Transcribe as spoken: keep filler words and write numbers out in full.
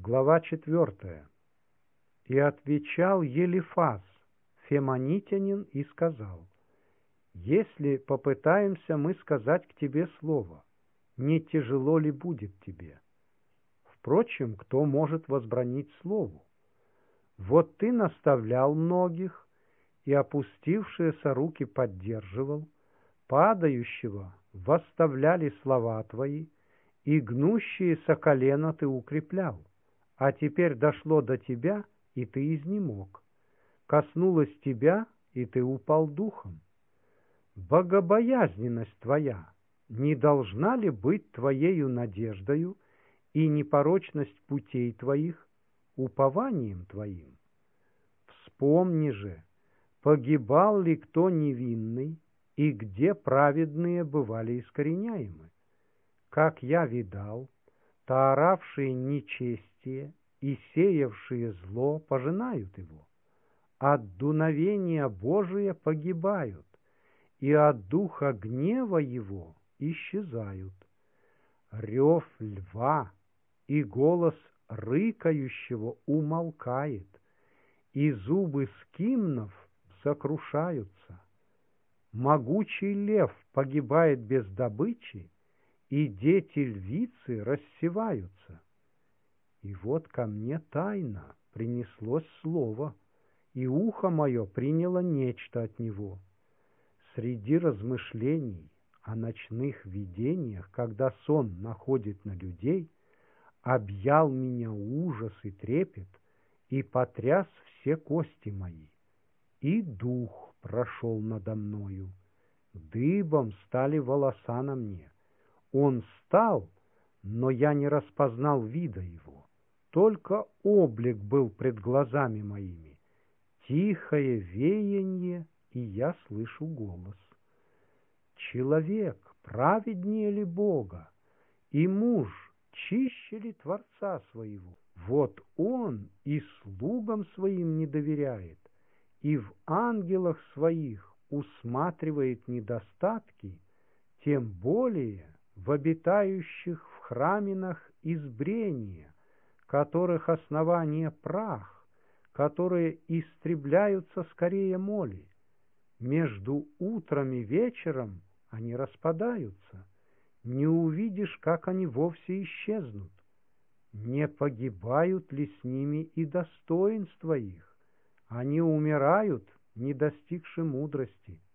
Глава четвертая. И отвечал Елифаз, фемонитянин, и сказал: «Если попытаемся мы сказать к тебе слово, не тяжело ли будет тебе? Впрочем, кто может возбранить слову? Вот ты наставлял многих, и опустившиеся руки поддерживал, падающего восставляли слова твои, и гнущиеся колено ты укреплял. А теперь дошло до тебя, и ты изнемог. Коснулось тебя, и ты упал духом. Богобоязненность твоя не должна ли быть твоею надеждою, и непорочность путей твоих упованием твоим? Вспомни же, погибал ли кто невинный, и где праведные бывали искореняемы? Как я видал, тааравшие нечестие и сеявшие зло пожинают его. От дуновения Божия погибают, и от духа гнева его исчезают. Рев льва и голос рыкающего умолкает, и зубы скимнов сокрушаются. Могучий лев погибает без добычи, и дети львицы рассеваются. И вот ко мне тайно принеслось слово, и ухо мое приняло нечто от него. Среди размышлений о ночных видениях, когда сон находит на людей, объял меня ужас и трепет, и потряс все кости мои. И дух прошел надо мною, дыбом стали волоса на мне. Он стал, но я не распознал вида его, только облик был пред глазами моими. Тихое веяние, и я слышу голос. Человек праведнее ли Бога, и муж чище ли Творца своего? Вот он и слугам своим не доверяет, и в ангелах своих усматривает недостатки, тем более в обитающих в храминах избрения, которых основание прах, которые истребляются скорее моли. Между утром и вечером они распадаются, не увидишь, как они вовсе исчезнут. Не погибают ли с ними и достоинства их? Они умирают, не достигши мудрости.